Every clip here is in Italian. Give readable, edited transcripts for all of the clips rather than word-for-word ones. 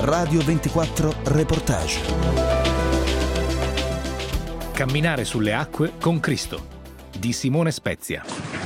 Radio 24 Reportage. Camminare sulle acque con Cristo di Simone Spezia.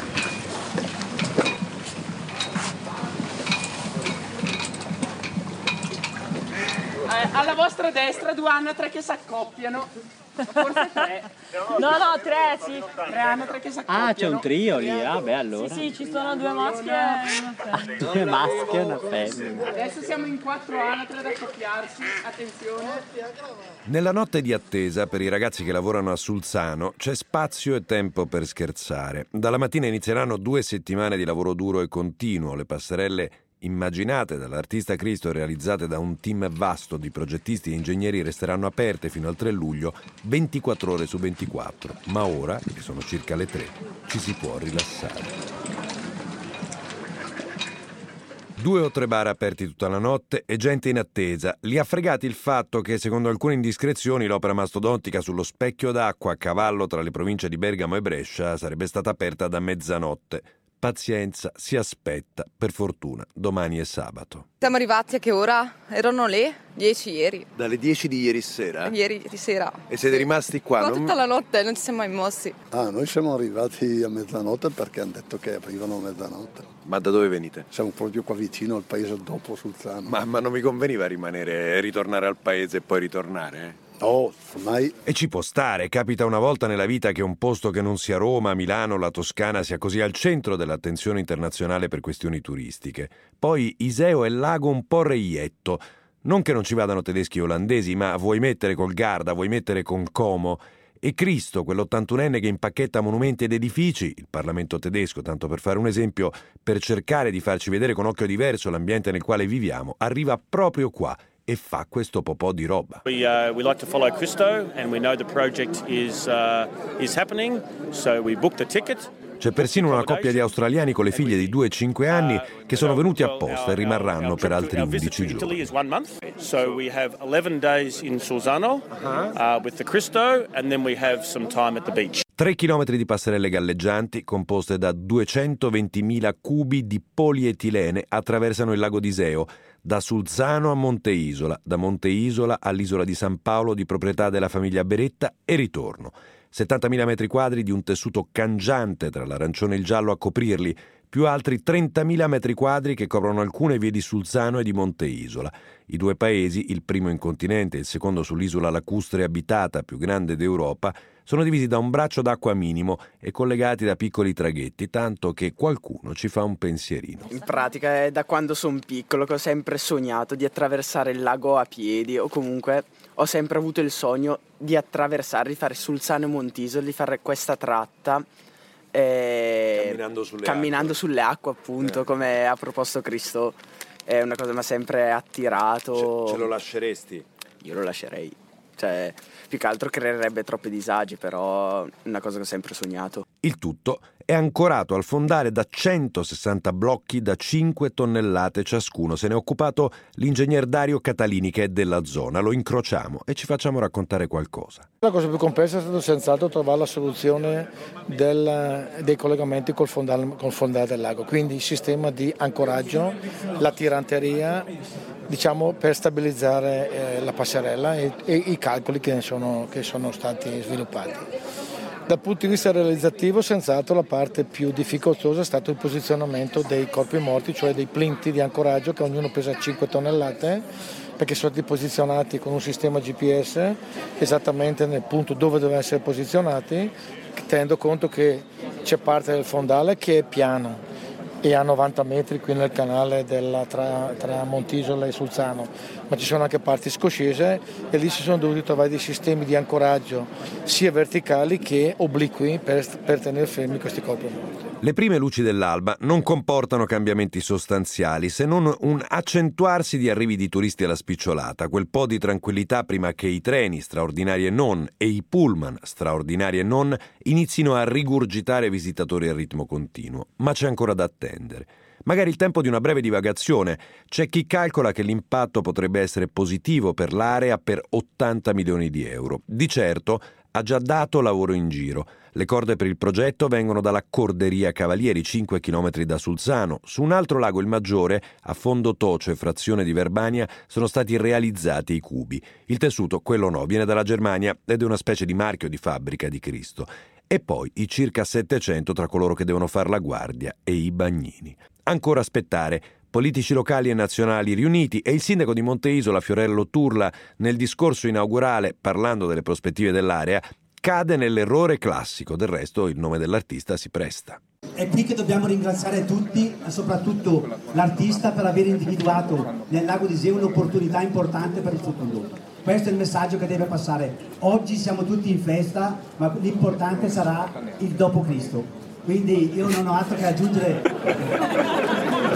Alla vostra destra 2 anatre che si accoppiano. Forse 3. No, 3, sì. 3 anatre che si accoppiano. Ah, c'è un trio lì, beh allora. Sì, ci sono 2 maschie e una femmina. 2 maschi e una femmina. Adesso siamo in 4 anatre ad accoppiarsi. Attenzione. Nella notte di attesa, per i ragazzi che lavorano a Sulzano, c'è spazio e tempo per scherzare. Dalla mattina inizieranno 2 settimane di lavoro duro e continuo. Le passerelle immaginate dall'artista Cristo e realizzate da un team vasto di progettisti e ingegneri resteranno aperte fino al 3 luglio, 24 ore su 24. Ma ora, che sono circa le 3, ci si può rilassare. 2 o 3 bar aperti tutta la notte e gente in attesa. Li ha fregati il fatto che, secondo alcune indiscrezioni, l'opera mastodontica sullo specchio d'acqua a cavallo tra le province di Bergamo e Brescia sarebbe stata aperta da mezzanotte. Pazienza, si aspetta, per fortuna, domani è sabato. Siamo arrivati a che ora? Erano le 10 ieri. Dalle 10 di ieri sera? Ieri di sera. E siete rimasti qua? No, tutta la notte, non ci siamo mai mossi. Noi siamo arrivati a mezzanotte perché hanno detto che aprivano a mezzanotte. Ma da dove venite? Siamo proprio qua vicino al paese dopo Sulzano. Ma non mi conveniva ritornare al paese e poi ritornare? No, ormai. E ci può stare, capita una volta nella vita che un posto che non sia Roma, Milano, la Toscana sia così al centro dell'attenzione internazionale per questioni turistiche. Poi Iseo è lago un po' reietto. Non che non ci vadano tedeschi e olandesi, ma vuoi mettere col Garda, vuoi mettere con Como. E Cristo, quell'81enne che impacchetta monumenti ed edifici, il Parlamento tedesco, tanto per fare un esempio, per cercare di farci vedere con occhio diverso l'ambiente nel quale viviamo, arriva proprio qua e fa questo popò di roba. We like to follow Cristo and we know the project is happening, so we booked a ticket. C'è persino una coppia di australiani con le figlie di 2 e 5 anni che sono venuti apposta e rimarranno per altri 11 giorni. So we have 11 days in Sulzano with the Cristo and then we have some time at the beach. 3 chilometri di passerelle galleggianti composte da 220.000 cubi di polietilene attraversano il lago di Iseo, da Sulzano a Monte Isola, da Monte Isola all'isola di San Paolo di proprietà della famiglia Beretta e ritorno. 70.000 metri quadri di un tessuto cangiante tra l'arancione e il giallo a coprirli, più altri 30.000 metri quadri che coprono alcune vie di Sulzano e di Monte Isola. I 2 paesi, il primo in continente e il secondo sull'isola lacustre abitata più grande d'Europa, sono divisi da un braccio d'acqua minimo e collegati da piccoli traghetti, tanto che qualcuno ci fa un pensierino. In pratica è da quando sono piccolo che ho sempre sognato di attraversare il lago a piedi, o comunque ho sempre avuto il sogno di attraversare, di fare Sulzano e Montisola, di fare questa tratta camminando sulle acque appunto, come ha proposto Cristo. È una cosa che mi ha sempre attirato. Ce lo lasceresti? Io lo lascerei, cioè più che altro creerebbe troppi disagi, però è una cosa che ho sempre sognato. Il tutto è ancorato al fondale da 160 blocchi da 5 tonnellate ciascuno. Se ne è occupato l'ingegner Dario Catalini, che è della zona. Lo incrociamo e ci facciamo raccontare qualcosa. La cosa più complessa è stato senz'altro trovare la soluzione dei collegamenti col fondale del lago, quindi il sistema di ancoraggio, la tiranteria, diciamo, per stabilizzare la passerella e i calcoli che sono stati sviluppati. Dal punto di vista realizzativo, senz'altro la parte più difficoltosa è stato il posizionamento dei corpi morti, cioè dei plinti di ancoraggio che ognuno pesa 5 tonnellate, perché sono stati posizionati con un sistema GPS esattamente nel punto dove devono essere posizionati, tenendo conto che c'è parte del fondale che è piano e a 90 metri qui nel canale tra Montisola e Sulzano, ma ci sono anche parti scoscese e lì si sono dovuti trovare dei sistemi di ancoraggio sia verticali che obliqui per tenere fermi questi corpi morti. Le prime luci dell'alba non comportano cambiamenti sostanziali, se non un accentuarsi di arrivi di turisti alla spicciolata, quel po' di tranquillità prima che i treni, straordinari e non, e i pullman, straordinari e non, inizino a rigurgitare visitatori a ritmo continuo. Ma c'è ancora da attendere. Magari il tempo di una breve divagazione. C'è chi calcola che l'impatto potrebbe essere positivo per l'area per 80 milioni di euro. Di certo, ha già dato lavoro in giro. Le corde per il progetto vengono dalla Corderia Cavalieri, 5 km da Sulzano. Su un altro lago, il Maggiore, a Fondo Toce, frazione di Verbania, sono stati realizzati i cubi. Il tessuto, quello no, viene dalla Germania ed è una specie di marchio di fabbrica di Cristo. E poi i circa 700 tra coloro che devono far la guardia e i bagnini. Ancora aspettare. Politici locali e nazionali riuniti e il sindaco di Monteisola, Fiorello Turla, nel discorso inaugurale, parlando delle prospettive dell'area, cade nell'errore classico. Del resto il nome dell'artista si presta. È qui che dobbiamo ringraziare tutti e soprattutto l'artista per aver individuato nel lago di Iseo un'opportunità importante per il futuro. Questo è il messaggio che deve passare. Oggi siamo tutti in festa, ma l'importante sarà il dopo Cristo. Quindi io non ho altro che aggiungere.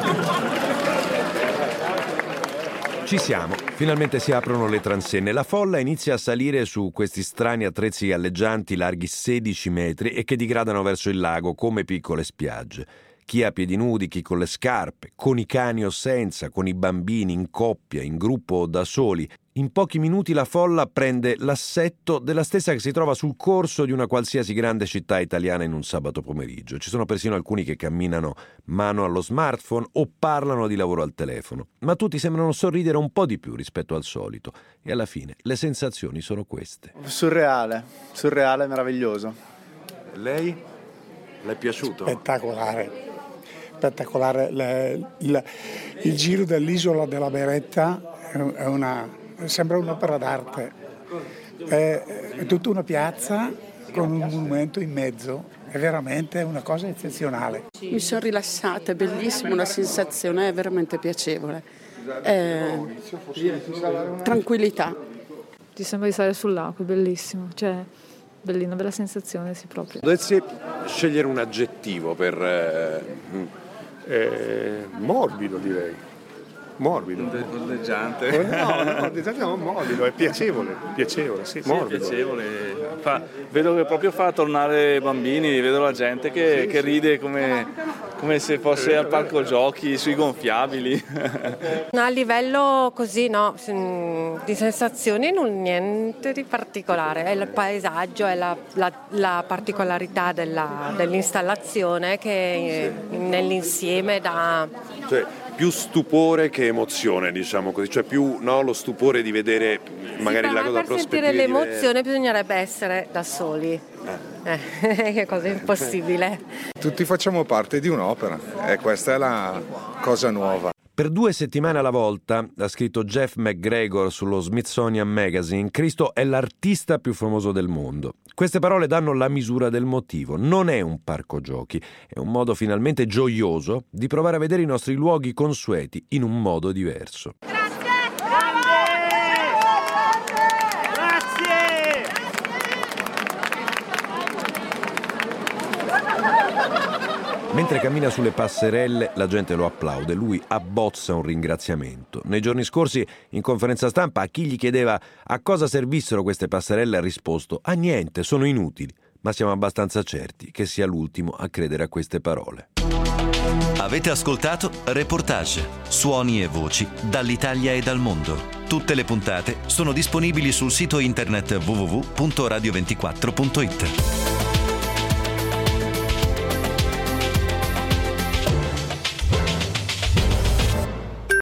Ci siamo, finalmente si aprono le transenne. La folla inizia a salire su questi strani attrezzi galleggianti larghi 16 metri e che digradano verso il lago come piccole spiagge. Chi a piedi nudi, chi con le scarpe, con i cani o senza, con i bambini in coppia, in gruppo o da soli. In pochi minuti la folla prende l'assetto della stessa che si trova sul corso di una qualsiasi grande città italiana in un sabato pomeriggio. Ci sono persino alcuni che camminano mano allo smartphone o parlano di lavoro al telefono, ma tutti sembrano sorridere un po' di più rispetto al solito e alla fine le sensazioni sono queste. Surreale, meraviglioso. Lei? Le è piaciuto? Spettacolare. Il giro dell'isola della Beretta sembra un'opera d'arte, è tutta una piazza con un monumento in mezzo, è veramente una cosa eccezionale. Mi sono rilassata, è bellissima, una sensazione veramente piacevole, tranquillità. Ti sembra di stare sul lago, è bellissimo, cioè bellina, bella sensazione, sì, proprio. Dovessi scegliere un aggettivo per... morbido, direi. Morbido. Ondeggiante. No, morbido, è piacevole, sì, morbido. Sì, piacevole. Vedo che proprio fa tornare i bambini, vedo la gente che ride come se fosse al parco giochi, sui gonfiabili. A livello così, no, di sensazioni niente di particolare, è il paesaggio, è la particolarità dell'installazione che nell'insieme dà... Cioè, più stupore che emozione, diciamo così, cioè più lo stupore di vedere magari il lago da prospettive. Per sentire l'emozione bisognerebbe essere da soli, che cosa impossibile. Tutti facciamo parte di un'opera e questa è la cosa nuova. Per 2 settimane alla volta, ha scritto Jeff McGregor sullo Smithsonian Magazine, Cristo è l'artista più famoso del mondo. Queste parole danno la misura del motivo. Non è un parco giochi, è un modo finalmente gioioso di provare a vedere i nostri luoghi consueti in un modo diverso. Mentre cammina sulle passerelle, la gente lo applaude, lui abbozza un ringraziamento. Nei giorni scorsi, in conferenza stampa, a chi gli chiedeva a cosa servissero queste passerelle ha risposto: a niente, sono inutili. Ma siamo abbastanza certi che sia l'ultimo a credere a queste parole. Avete ascoltato Reportage, suoni e voci dall'Italia e dal mondo. Tutte le puntate sono disponibili sul sito internet www.radio24.it.